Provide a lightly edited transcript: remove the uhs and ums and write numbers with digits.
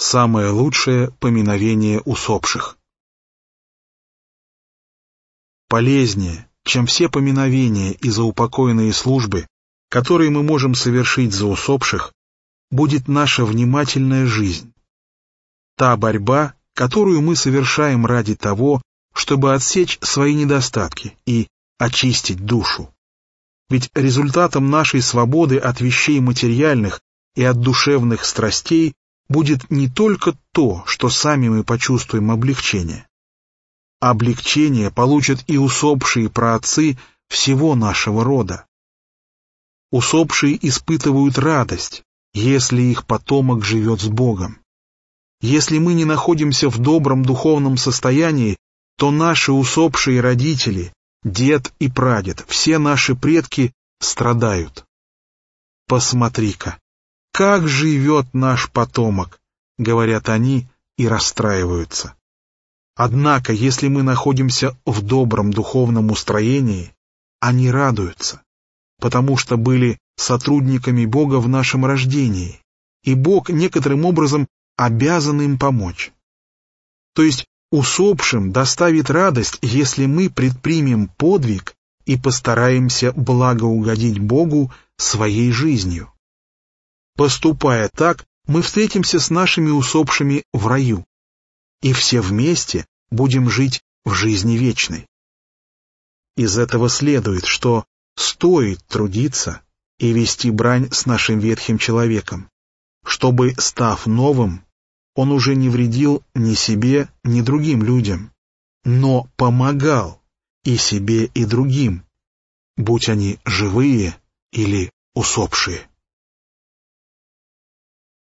самое лучшее поминовение усопших. Полезнее, чем все поминовения и заупокойные службы, которые мы можем совершить за усопших, будет наша внимательная жизнь. Та борьба, которую мы совершаем ради того, чтобы отсечь свои недостатки и очистить душу. Ведь результатом нашей свободы от вещей материальных и от душевных страстей будет не только то, что сами мы почувствуем облегчение. Облегчение получат и усопшие праотцы всего нашего рода. Усопшие испытывают радость, если их потомок живет с Богом. Если мы не находимся в добром духовном состоянии, то наши усопшие родители, дед и прадед, все наши предки страдают. Посмотри-ка, как живет наш потомок, говорят они и расстраиваются. Однако, если мы находимся в добром духовном устроении, они радуются, потому что были сотрудниками Бога в нашем рождении, и Бог некоторым образом обязан им помочь. То есть усопшим доставит радость, если мы предпримем подвиг и постараемся благоугодить Богу своей жизнью. Поступая так, мы встретимся с нашими усопшими в раю, и все вместе будем жить в жизни вечной. Из этого следует, что стоит трудиться и вести брань с нашим ветхим человеком, чтобы, став новым, он уже не вредил ни себе, ни другим людям, но помогал и себе, и другим, будь они живые или усопшие.